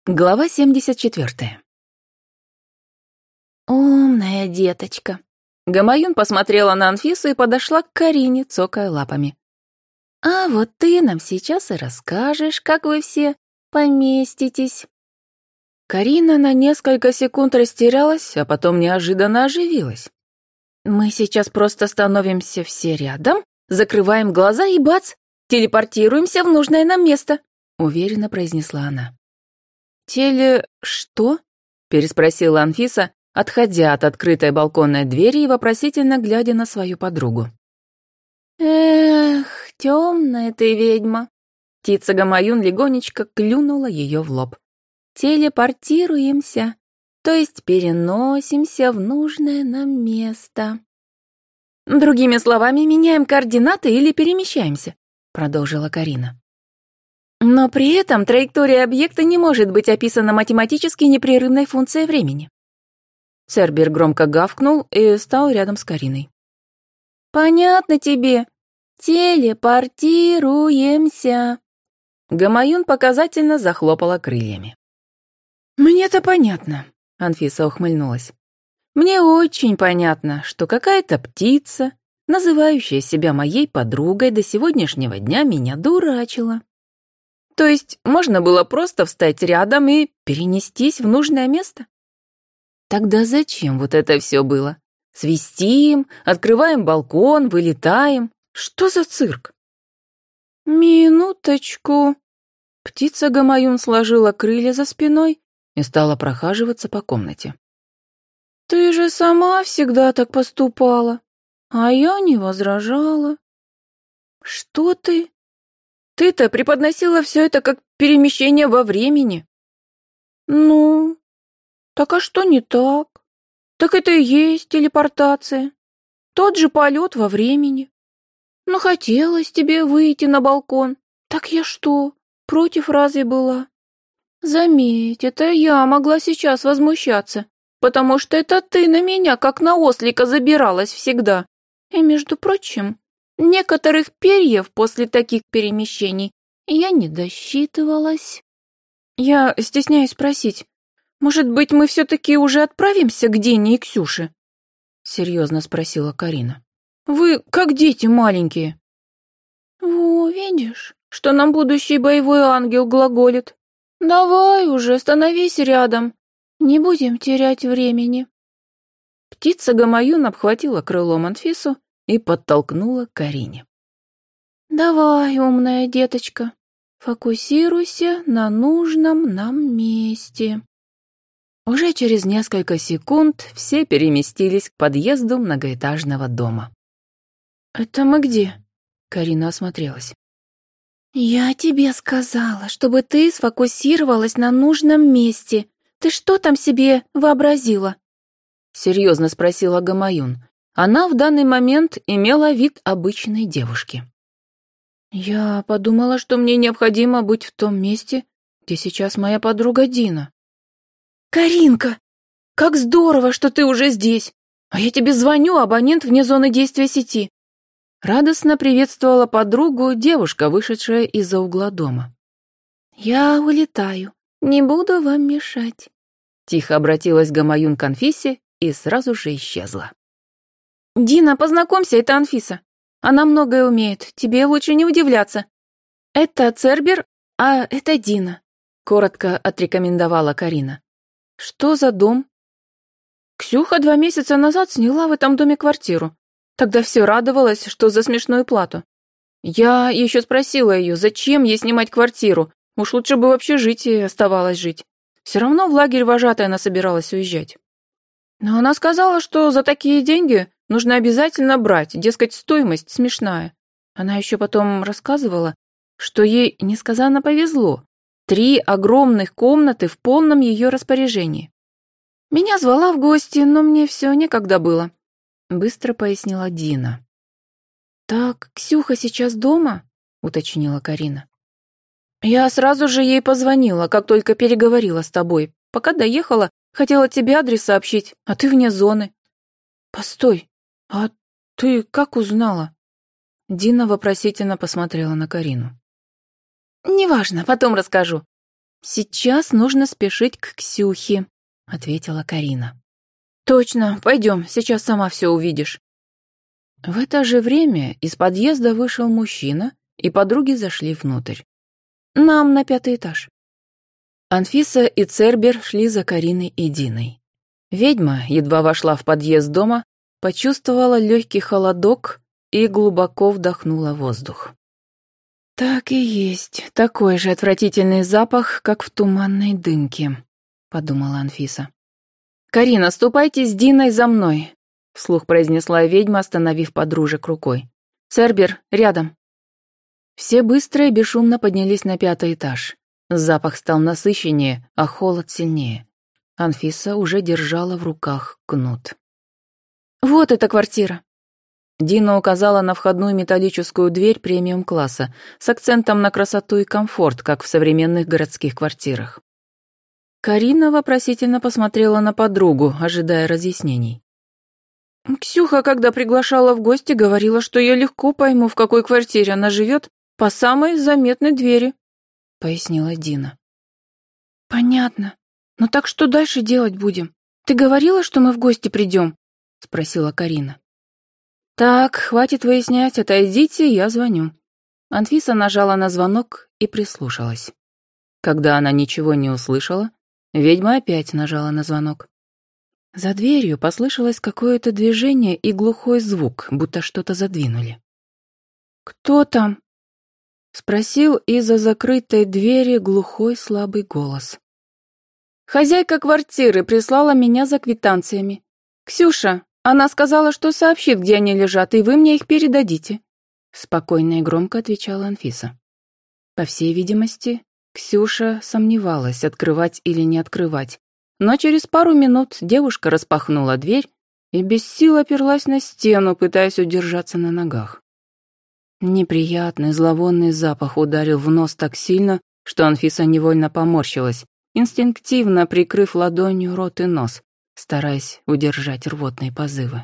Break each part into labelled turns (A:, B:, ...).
A: Глава 74. «Умная деточка». Гамаюн посмотрела на Анфису и подошла к Карине, цокая лапами. «А вот ты нам сейчас и расскажешь, как вы все поместитесь». Карина на несколько секунд растерялась, а потом неожиданно оживилась. «Мы сейчас просто становимся все рядом, закрываем глаза и бац, телепортируемся в нужное нам место», — уверенно произнесла она. «Что?» — переспросила Анфиса, отходя от открытой балконной двери и вопросительно глядя на свою подругу. «Эх, темная ты ведьма!» Птица Гамаюн легонечко клюнула ее в лоб. «Телепортируемся, то есть переносимся в нужное нам место». «Другими словами, меняем координаты или перемещаемся», — продолжила Карина. Но при этом траектория объекта не может быть описана математически непрерывной функцией времени. Цербер громко гавкнул и стал рядом с Кариной. «Понятно тебе. Телепортируемся». Гамаюн показательно захлопала крыльями. «Мне-то понятно», — Анфиса ухмыльнулась. «Мне очень понятно, что какая-то птица, называющая себя моей подругой, до сегодняшнего дня меня дурачила. То есть можно было просто встать рядом и перенестись в нужное место? Тогда зачем вот это все было? Свистим, открываем балкон, вылетаем. Что за цирк? Минуточку. Птица Гамаюн сложила крылья за спиной и стала прохаживаться по комнате. Ты же сама всегда так поступала, а я не возражала. Что ты? Ты-то преподносила все это как перемещение во времени. Ну, так а что не так? Так это и есть телепортация. Тот же полет во времени. Ну, хотелось тебе выйти на балкон. Так я что, против разве была? Заметь, это я могла сейчас возмущаться, потому что это ты на меня, как на ослика, забиралась всегда. И, между прочим, некоторых перьев после таких перемещений я не досчитывалась. Я стесняюсь спросить, может быть, мы все-таки уже отправимся к Дине и Ксюше? Серьезно спросила Карина. Вы как дети маленькие. Во, видишь, что нам будущий боевой ангел глаголит. Давай уже, становись рядом. Не будем терять времени. Птица Гамаюн обхватила крылом Анфису и подтолкнула к Карине. «Давай, умная деточка, фокусируйся на нужном нам месте». Уже через несколько секунд все переместились к подъезду многоэтажного дома. «Это мы где?» — Карина осмотрелась. «Я тебе сказала, чтобы ты сфокусировалась на нужном месте. Ты что там себе вообразила?» — серьезно спросила Гамаюн. Она в данный момент имела вид обычной девушки. «Я подумала, что мне необходимо быть в том месте, где сейчас моя подруга Дина». «Каринка, как здорово, что ты уже здесь! А я тебе звоню, абонент вне зоны действия сети». Радостно приветствовала подругу девушка, вышедшая из-за угла дома. «Я улетаю, не буду вам мешать», — тихо обратилась Гамаюн к Анфисе и сразу же исчезла. «Дина, познакомься, это Анфиса. Она многое умеет, тебе лучше не удивляться. Это Цербер, а это Дина», — коротко отрекомендовала Карина. «Что за дом?» «Ксюха 2 месяца назад сняла в этом доме квартиру. Тогда все радовалась, что за смешную плату. Я еще спросила ее, зачем ей снимать квартиру, уж лучше бы в общежитии оставалось жить. Все равно в лагерь вожатой она собиралась уезжать. Но она сказала, что за такие деньги нужно обязательно брать, дескать, стоимость смешная. Она еще потом рассказывала, что ей несказанно повезло. 3 огромных комнаты в полном ее распоряжении. Меня звала в гости, но мне все некогда было», — быстро пояснила Дина. «Так Ксюха сейчас дома?» — уточнила Карина. «Я сразу же ей позвонила, как только переговорила с тобой. Пока доехала, хотела тебе адрес сообщить, а ты вне зоны». «Постой, а ты как узнала?» Дина вопросительно посмотрела на Карину. «Неважно, потом расскажу. «Сейчас нужно спешить к Ксюхе», — ответила Карина. «Точно, пойдем, сейчас сама все увидишь». В это же время из подъезда вышел мужчина, и подруги зашли внутрь. «Нам на 5-й этаж». Анфиса и Цербер шли за Кариной и Диной. Ведьма, едва вошла в подъезд дома, почувствовала легкий холодок и глубоко вдохнула воздух. «Так и есть, такой же отвратительный запах, как в туманной дымке», — подумала Анфиса. «Карина, ступайте с Диной за мной», — вслух произнесла ведьма, остановив подружек рукой. «Цербер, рядом». Все быстро и бесшумно поднялись на 5-й этаж. Запах стал насыщеннее, а холод сильнее. Анфиса уже держала в руках кнут. «Вот эта квартира!» Дина указала на входную металлическую дверь премиум-класса с акцентом на красоту и комфорт, как в современных городских квартирах. Карина вопросительно посмотрела на подругу, ожидая разъяснений. «Ксюха, когда приглашала в гости, говорила, что я легко пойму, в какой квартире она живет, по самой заметной двери», — пояснила Дина. «Понятно. Ну так что дальше делать будем? Ты говорила, что мы в гости придем?» — спросила Карина. «Так, хватит выяснять, отойдите, я звоню». Анфиса нажала на звонок и прислушалась. Когда она ничего не услышала, ведьма опять нажала на звонок. За дверью послышалось какое-то движение и глухой звук, будто что-то задвинули. «Кто там?» — спросил из-за закрытой двери глухой слабый голос. «Хозяйка квартиры прислала меня за квитанциями. Ксюша, она сказала, что сообщит, где они лежат, и вы мне их передадите», — спокойно и громко отвечала Анфиса. По всей видимости, Ксюша сомневалась, открывать или не открывать, но через пару минут девушка распахнула дверь и без сил оперлась на стену, пытаясь удержаться на ногах. Неприятный зловонный запах ударил в нос так сильно, что Анфиса невольно поморщилась, инстинктивно прикрыв ладонью рот и нос, стараясь удержать рвотные позывы.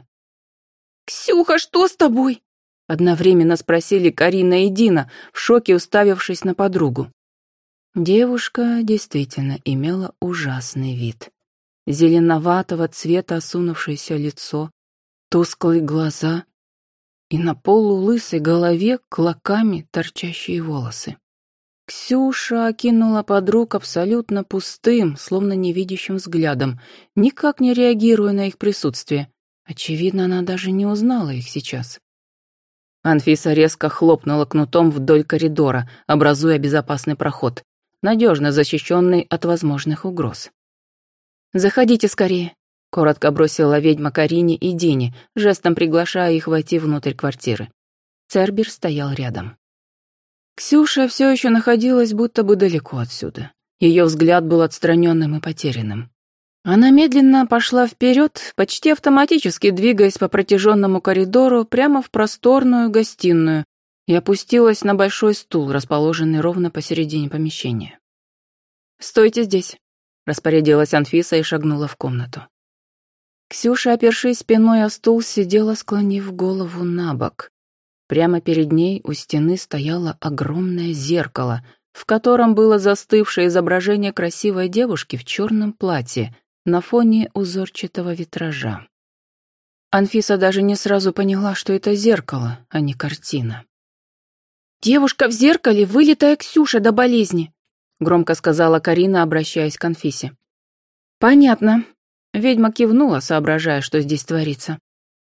A: «Ксюха, что с тобой?» — одновременно спросили Карина и Дина, в шоке уставившись на подругу. Девушка действительно имела ужасный вид. Зеленоватого цвета осунувшееся лицо, тусклые глаза и на полулысой голове клоками торчащие волосы. Ксюша окинула подруг абсолютно пустым, словно невидящим взглядом, никак не реагируя на их присутствие. Очевидно, она даже не узнала их сейчас. Анфиса резко хлопнула кнутом вдоль коридора, образуя безопасный проход, надежно защищенный от возможных угроз. «Заходите скорее», — коротко бросила ведьма Карине и Дине, жестом приглашая их войти внутрь квартиры. Цербер стоял рядом. Ксюша все еще находилась будто бы далеко отсюда. Ее взгляд был отстраненным и потерянным. Она медленно пошла вперед, почти автоматически двигаясь по протяженному коридору прямо в просторную гостиную, и опустилась на большой стул, расположенный ровно посередине помещения. «Стойте здесь», — распорядилась Анфиса и шагнула в комнату. Ксюша, опершись спиной о стул, сидела, склонив голову на бок. Прямо перед ней у стены стояло огромное зеркало, в котором было застывшее изображение красивой девушки в черном платье на фоне узорчатого витража. Анфиса даже не сразу поняла, что это зеркало, а не картина. «Девушка в зеркале, вылитая Ксюша до болезни», — громко сказала Карина, обращаясь к Анфисе. «Понятно». Ведьма кивнула, соображая, что здесь творится.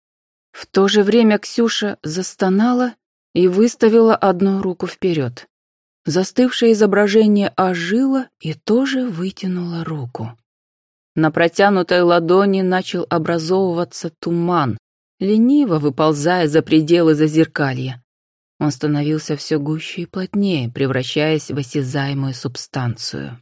A: В то же время Ксюша застонала и выставила одну руку вперед. Застывшее изображение ожило и тоже вытянуло руку. На протянутой ладони начал образовываться туман, лениво выползая за пределы зазеркалья. Он становился все гуще и плотнее, превращаясь в осязаемую субстанцию.